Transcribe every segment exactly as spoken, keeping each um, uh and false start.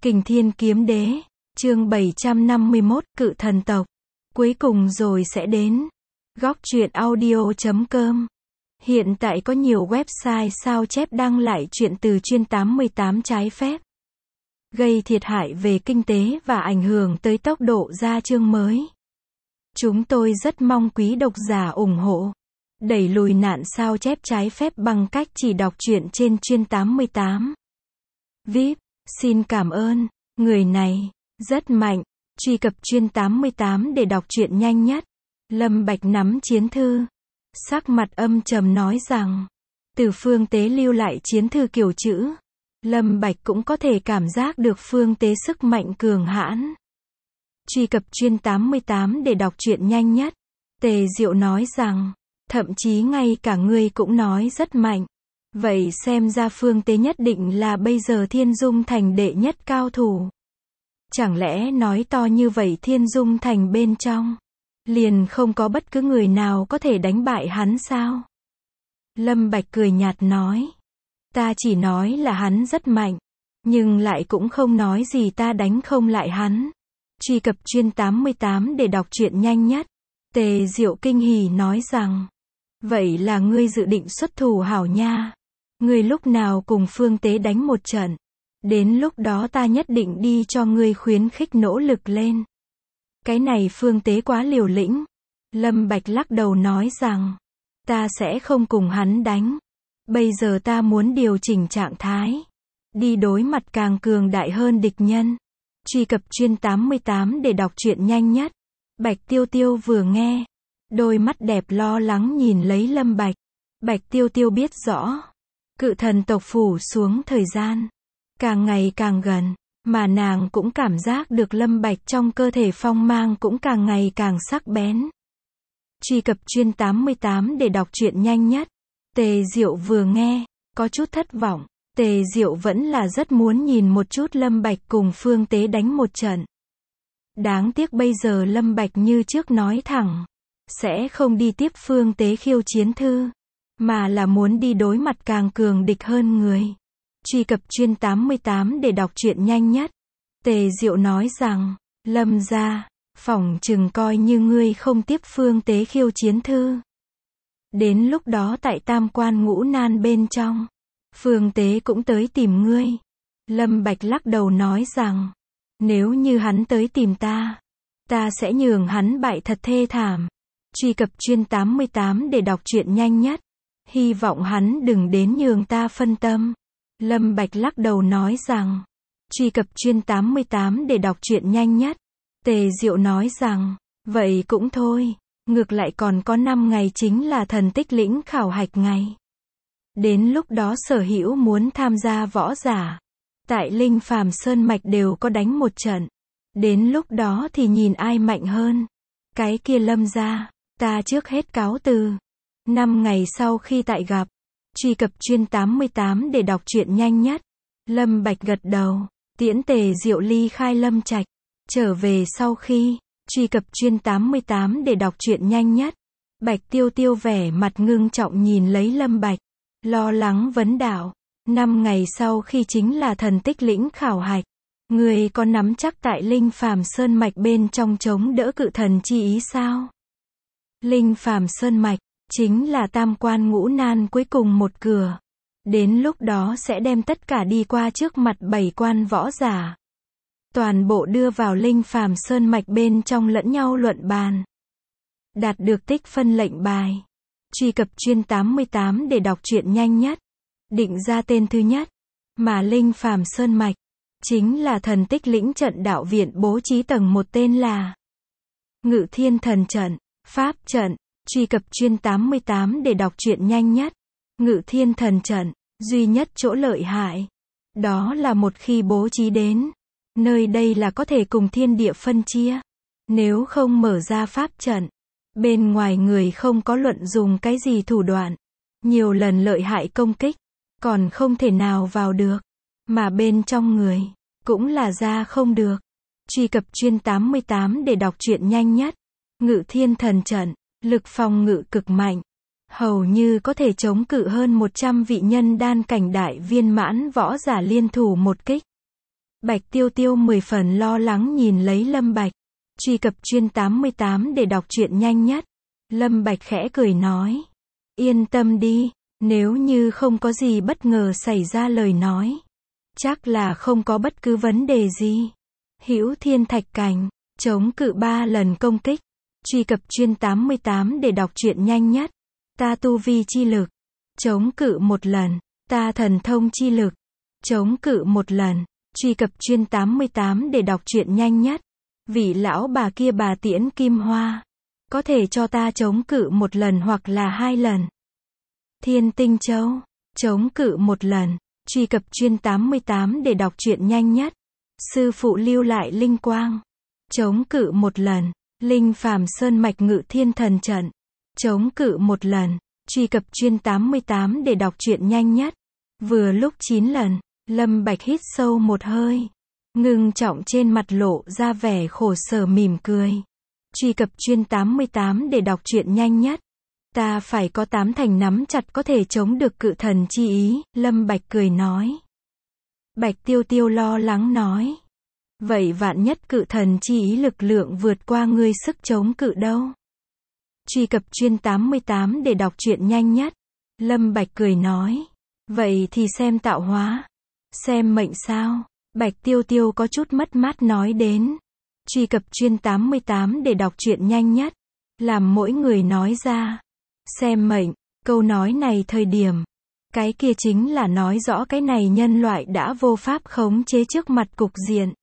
Kình Thiên Kiếm Đế, chương bảy trăm năm mươi mốt, Cự Thần Tộc. Cuối cùng rồi sẽ đến. Góc truyện audio chấm com. Hiện tại có nhiều website sao chép đăng lại truyện từ chuyên tám mươi tám trái phép, gây thiệt hại về kinh tế và ảnh hưởng tới tốc độ ra chương mới. Chúng tôi rất mong quý độc giả ủng hộ, đẩy lùi nạn sao chép trái phép bằng cách chỉ đọc truyện trên chuyên tám mươi tám. vê i pê, xin cảm ơn, người này rất mạnh. Truy cập chuyên tám mươi tám để đọc truyện nhanh nhất. Lâm Bạch nắm chiến thư, sắc mặt âm trầm nói rằng, từ Phương Tế lưu lại chiến thư kiểu chữ, Lâm Bạch cũng có thể cảm giác được Phương Tế sức mạnh cường hãn. Truy cập chuyên tám mươi tám để đọc truyện nhanh nhất. Tề Diệu nói rằng, thậm chí ngay cả ngươi cũng nói rất mạnh. Vậy xem ra Phương Tế nhất định là bây giờ Thiên Dung Thành đệ nhất cao thủ. Chẳng lẽ nói to như vậy Thiên Dung Thành bên trong liền không có bất cứ người nào có thể đánh bại hắn sao? Lâm Bạch cười nhạt nói, ta chỉ nói là hắn rất mạnh, nhưng lại cũng không nói gì ta đánh không lại hắn. Truy cập chuyên tám mươi tám để đọc truyện nhanh nhất. Tề Diệu kinh hỉ nói rằng, vậy là ngươi dự định xuất thủ hảo nha. Ngươi lúc nào cùng Phương Tế đánh một trận, đến lúc đó ta nhất định đi cho ngươi khuyến khích nỗ lực lên. Cái này Phương Tế quá liều lĩnh. Lâm Bạch lắc đầu nói rằng, ta sẽ không cùng hắn đánh. Bây giờ ta muốn điều chỉnh trạng thái, đi đối mặt càng cường đại hơn địch nhân. Truy cập chuyên tám mươi tám để đọc truyện nhanh nhất. Bạch Tiêu Tiêu vừa nghe, đôi mắt đẹp lo lắng nhìn lấy Lâm Bạch. Bạch Tiêu Tiêu biết rõ, Cự Thần tộc phủ xuống thời gian càng ngày càng gần, mà nàng cũng cảm giác được Lâm Bạch trong cơ thể phong mang cũng càng ngày càng sắc bén. Truy cập chuyên tám mươi tám để đọc truyện nhanh nhất. Tề Diệu vừa nghe, có chút thất vọng. Tề Diệu vẫn là rất muốn nhìn một chút Lâm Bạch cùng Phương Tế đánh một trận. Đáng tiếc bây giờ Lâm Bạch như trước nói thẳng, sẽ không đi tiếp Phương Tế khiêu chiến thư, mà là muốn đi đối mặt càng cường địch hơn người. Truy cập chuyên tám mươi tám để đọc truyện nhanh nhất. Tề Diệu nói rằng, Lâm gia, phỏng chừng coi như ngươi không tiếp Phương Tế khiêu chiến thư. Đến lúc đó tại Tam Quan Ngũ Nan bên trong, Phương Tế cũng tới tìm ngươi. Lâm Bạch lắc đầu nói rằng, nếu như hắn tới tìm ta, ta sẽ nhường hắn bại thật thê thảm. Truy cập chuyên tám mươi tám để đọc truyện nhanh nhất. Hy vọng hắn đừng đến nhường ta phân tâm. Lâm Bạch lắc đầu nói rằng, truy cập chuyên tám mươi tám để đọc truyện nhanh nhất. Tề Diệu nói rằng, vậy cũng thôi, ngược lại còn có năm ngày chính là thần tích lĩnh khảo hạch ngày. Đến lúc đó sở hữu muốn tham gia võ giả tại Linh Phàm Sơn Mạch đều có đánh một trận. Đến lúc đó thì nhìn ai mạnh hơn. Cái kia Lâm gia, ta trước hết cáo từ. Năm ngày sau khi tại gặp. Truy cập chuyên tám mươi tám để đọc truyện nhanh nhất. Lâm Bạch gật đầu, tiễn Tề Diệu ly khai Lâm Trạch. Trở về sau khi, truy cập chuyên tám mươi tám để đọc truyện nhanh nhất. Bạch Tiêu Tiêu vẻ mặt ngưng trọng nhìn lấy Lâm Bạch, lo lắng vấn đạo, năm ngày sau khi chính là thần tích lĩnh khảo hạch. Người có nắm chắc tại Linh Phàm Sơn Mạch bên trong chống đỡ cự thần chi ý sao? Linh Phàm Sơn Mạch chính là Tam Quan Ngũ Nan cuối cùng một cửa. Đến lúc đó sẽ đem tất cả đi qua trước mặt bảy quan võ giả, toàn bộ đưa vào Linh Phàm Sơn Mạch bên trong lẫn nhau luận bàn, đạt được tích phân lệnh bài. Truy cập chuyên tám mươi tám để đọc truyện nhanh nhất. Định ra tên thứ nhất mà Linh Phàm Sơn Mạch chính là thần tích lĩnh trận đạo viện bố trí tầng một tên là Ngự Thiên Thần Trận, Pháp Trận. Truy cập chuyên tám mươi tám để đọc truyện nhanh nhất. Ngự Thiên Thần Trận, duy nhất chỗ lợi hại, đó là một khi bố trí đến, nơi đây là có thể cùng thiên địa phân chia. Nếu không mở ra pháp trận, bên ngoài người không có luận dùng cái gì thủ đoạn, nhiều lần lợi hại công kích, còn không thể nào vào được. Mà bên trong người, cũng là ra không được. Truy cập chuyên tám mươi tám để đọc truyện nhanh nhất. Ngự Thiên Thần Trận, lực phòng ngự cực mạnh, hầu như có thể chống cự hơn một trăm vị nhân đan cảnh đại viên mãn võ giả liên thủ một kích. Bạch Tiêu Tiêu mười phần lo lắng nhìn lấy Lâm Bạch. Truy cập chuyên tám mươi tám để đọc truyện nhanh nhất. Lâm Bạch khẽ cười nói. Yên tâm đi, nếu như không có gì bất ngờ xảy ra lời nói. Chắc là không có bất cứ vấn đề gì. Hữu Thiên Thạch Cảnh, chống cự ba lần công kích. Truy cập chuyên tám mươi tám để đọc truyện nhanh nhất. Ta tu vi chi lực. Chống cự một lần. Ta thần thông chi lực. Chống cự một lần. Truy cập chuyên tám mươi tám để đọc truyện nhanh nhất. Vị lão bà kia bà Tiễn Kim Hoa. Có thể cho ta chống cự một lần hoặc là hai lần. Thiên Tinh Châu. Chống cự một lần. Truy cập chuyên tám mươi tám để đọc truyện nhanh nhất. Sư phụ lưu lại linh quang. Chống cự một lần. Linh Phàm Sơn Mạch Ngự Thiên Thần Trận. Chống cự một lần. Truy cập chuyên tám mươi tám để đọc truyện nhanh nhất. Vừa lúc chín lần. Lâm Bạch hít sâu một hơi. Ngưng trọng trên mặt lộ ra vẻ khổ sở mỉm cười. Truy cập chuyên tám mươi tám để đọc truyện nhanh nhất. Ta phải có tám thành nắm chặt có thể chống được cự thần chi ý, Lâm Bạch cười nói. Bạch Tiêu Tiêu lo lắng nói. Vậy vạn nhất cự thần chi ý lực lượng vượt qua ngươi sức chống cự đâu? Truy cập chuyên tám mươi tám để đọc truyện nhanh nhất. Lâm Bạch cười nói. Vậy thì xem tạo hóa. Xem mệnh sao? Bạch Tiêu Tiêu có chút mất mát nói đến. Truy cập chuyên tám mươi tám để đọc truyện nhanh nhất. Làm mỗi người nói ra. Xem mệnh, câu nói này thời điểm. Cái kia chính là nói rõ cái này nhân loại đã vô pháp khống chế trước mặt cục diện.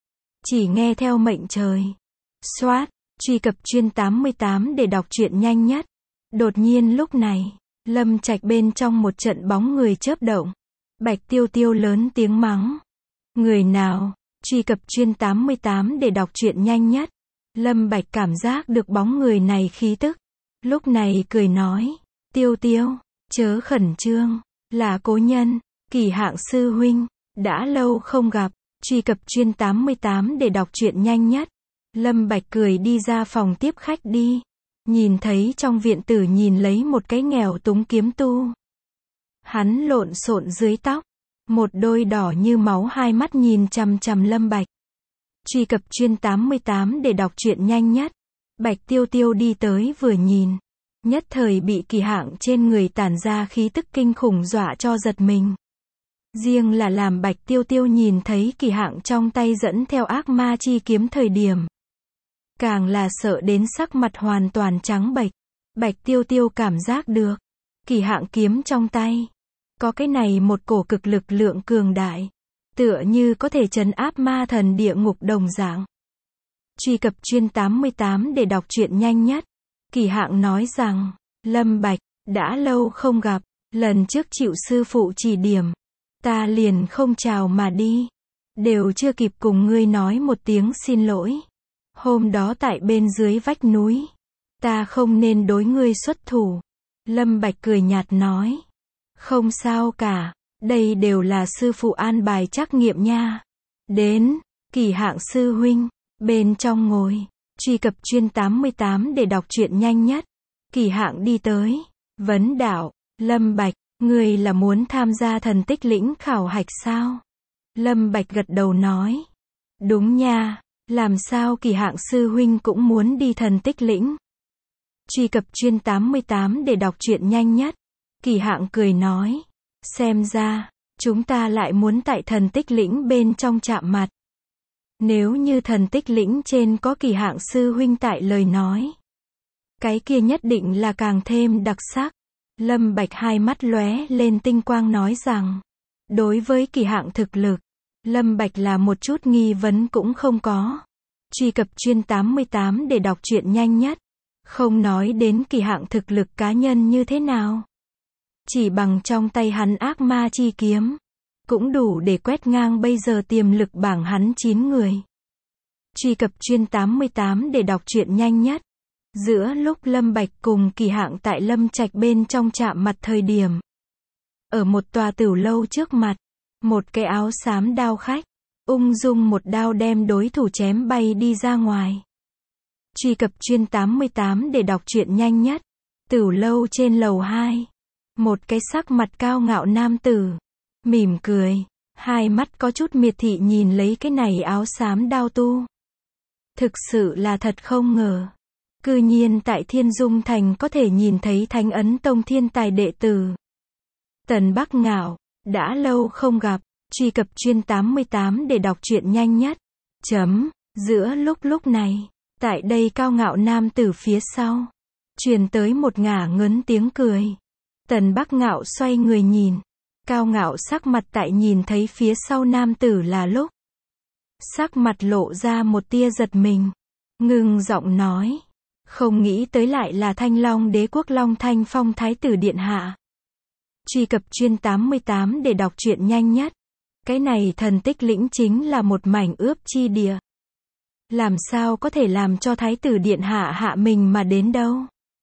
Chỉ nghe theo mệnh trời. Soát, truy cập chuyên tám mươi tám để đọc truyện nhanh nhất. Đột nhiên lúc này, Lâm Trạch bên trong một trận bóng người chớp động. Bạch Tiêu Tiêu lớn tiếng mắng. Người nào? Truy cập chuyên tám mươi tám để đọc truyện nhanh nhất. Lâm Bạch cảm giác được bóng người này khí tức. Lúc này cười nói. Tiêu Tiêu, chớ khẩn trương. Là cố nhân, Kỳ Hạng sư huynh. Đã lâu không gặp. Truy cập chuyên tám mươi tám để đọc truyện nhanh nhất. Lâm Bạch cười đi ra phòng tiếp khách đi. Nhìn thấy trong viện tử nhìn lấy một cái nghèo túng kiếm tu. Hắn lộn xộn dưới tóc. Một đôi đỏ như máu hai mắt nhìn chằm chằm Lâm Bạch. Truy cập chuyên tám mươi tám để đọc truyện nhanh nhất. Bạch Tiêu Tiêu đi tới vừa nhìn. Nhất thời bị Kỳ Hạng trên người tản ra khí tức kinh khủng dọa cho giật mình. Riêng là làm Bạch Tiêu Tiêu nhìn thấy Kỳ Hạng trong tay dẫn theo ác ma chi kiếm thời điểm. Càng là sợ đến sắc mặt hoàn toàn trắng bệch. Bạch Tiêu Tiêu cảm giác được. Kỳ Hạng kiếm trong tay. Có cái này một cổ cực lực lượng cường đại. Tựa như có thể trấn áp ma thần địa ngục đồng dạng. Truy cập chuyên tám mươi tám để đọc truyện nhanh nhất. Kỳ Hạng nói rằng. Lâm Bạch, đã lâu không gặp. Lần trước chịu sư phụ chỉ điểm. Ta liền không chào mà đi. Đều chưa kịp cùng ngươi nói một tiếng xin lỗi. Hôm đó tại bên dưới vách núi. Ta không nên đối ngươi xuất thủ. Lâm Bạch cười nhạt nói. Không sao cả. Đây đều là sư phụ an bài trắc nghiệm nha. Đến, Kỳ Hạng sư huynh. Bên trong ngồi. Truy cập chuyên tám mươi tám để đọc truyện nhanh nhất. Kỳ Hạng đi tới. Vấn đạo. Lâm Bạch, ngươi là muốn tham gia thần tích lĩnh khảo hạch sao? Lâm Bạch gật đầu nói. Đúng nha. Làm sao Kỳ Hạng sư huynh cũng muốn đi thần tích lĩnh? Truy cập chuyên tám mươi tám để đọc truyện nhanh nhất. Kỳ Hạng cười nói. Xem ra, chúng ta lại muốn tại thần tích lĩnh bên trong chạm mặt. Nếu như thần tích lĩnh trên có Kỳ Hạng sư huynh tại lời nói. Cái kia nhất định là càng thêm đặc sắc. Lâm Bạch hai mắt lóe lên tinh quang nói rằng. Đối với Kỳ Hạng thực lực. Lâm Bạch là một chút nghi vấn cũng không có. Truy cập chuyên tám mươi tám để đọc truyện nhanh nhất. Không nói đến Kỳ Hạng thực lực cá nhân như thế nào. Chỉ bằng trong tay hắn ác ma chi kiếm. Cũng đủ để quét ngang bây giờ tiềm lực bảng hắn chín người. Truy cập chuyên tám mươi tám để đọc truyện nhanh nhất. Giữa lúc Lâm Bạch cùng Kỳ Hạng tại Lâm Trạch bên trong chạm mặt thời điểm. Ở một tòa tửu lâu trước mặt. Một cái áo xám đao khách. Ung dung một đao đem đối thủ chém bay đi ra ngoài. Truy cập chuyên tám mươi tám để đọc truyện nhanh nhất. Tửu lâu trên lầu hai. Một cái sắc mặt cao ngạo nam tử. Mỉm cười. Hai mắt có chút miệt thị nhìn lấy cái này áo xám đao tu. Thực sự là thật không ngờ. Cư nhiên tại Thiên Dung Thành có thể nhìn thấy Thánh Ấn Tông thiên tài đệ tử. Tần Bắc Ngạo, đã lâu không gặp, truy cập chuyên tám mươi tám để đọc truyện nhanh nhất. Chấm, giữa lúc lúc này, tại đây cao ngạo nam tử phía sau, truyền tới một ngả ngớn tiếng cười. Tần Bắc Ngạo xoay người nhìn, cao ngạo sắc mặt tại nhìn thấy phía sau nam tử là lúc. Sắc mặt lộ ra một tia giật mình, ngưng giọng nói. Không nghĩ tới lại là Thanh Long Đế quốc Long Thanh Phong Thái tử Điện Hạ. Truy cập chuyên tám mươi tám để đọc truyện nhanh nhất. Cái này thần tích lĩnh chính là một mảnh ướp chi địa. Làm sao có thể làm cho Thái tử Điện Hạ hạ mình mà đến đâu.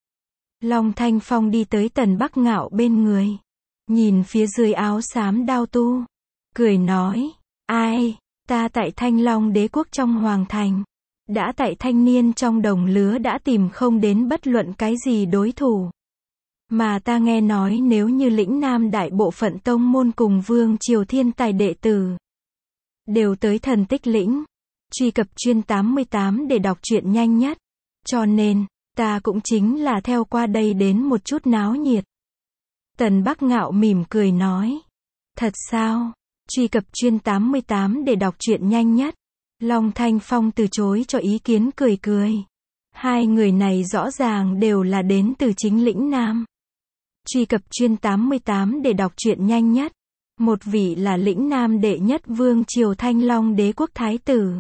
Long Thanh Phong đi tới Tần Bắc Ngạo bên người. Nhìn phía dưới áo xám đao tu. Cười nói, ai, ta tại Thanh Long Đế quốc trong Hoàng Thành. Đã tại thanh niên trong đồng lứa đã tìm không đến bất luận cái gì đối thủ. Mà ta nghe nói nếu như lĩnh Nam đại bộ phận tông môn cùng vương triều thiên tài đệ tử đều tới thần tích lĩnh. Truy cập chuyên tám mươi tám để đọc truyện nhanh nhất. Cho nên, ta cũng chính là theo qua đây đến một chút náo nhiệt. Tần Bắc Ngạo mỉm cười nói. Thật sao? Truy cập chuyên tám mươi tám để đọc truyện nhanh nhất. Long Thanh Phong từ chối cho ý kiến cười cười. Hai người này rõ ràng đều là đến từ chính lĩnh Nam. Truy cập chuyên tám mươi tám để đọc truyện nhanh nhất. Một vị là lĩnh Nam đệ nhất vương triều Thanh Long Đế quốc Thái tử.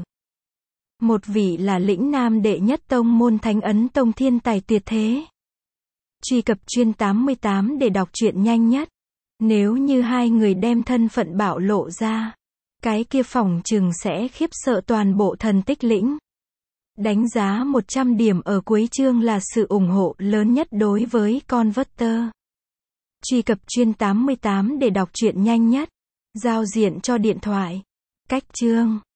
Một vị là lĩnh Nam đệ nhất tông môn Thánh Ấn Tông thiên tài tuyệt thế. Truy cập chuyên tám mươi tám để đọc truyện nhanh nhất. Nếu như hai người đem thân phận bạo lộ ra, cái kia phỏng chừng sẽ khiếp sợ toàn bộ thần tích lĩnh. Đánh giá một trăm điểm ở cuối chương là sự ủng hộ lớn nhất đối với Converter. Truy cập chuyên tám mươi tám để đọc truyện nhanh nhất. Giao diện cho điện thoại. Cách chương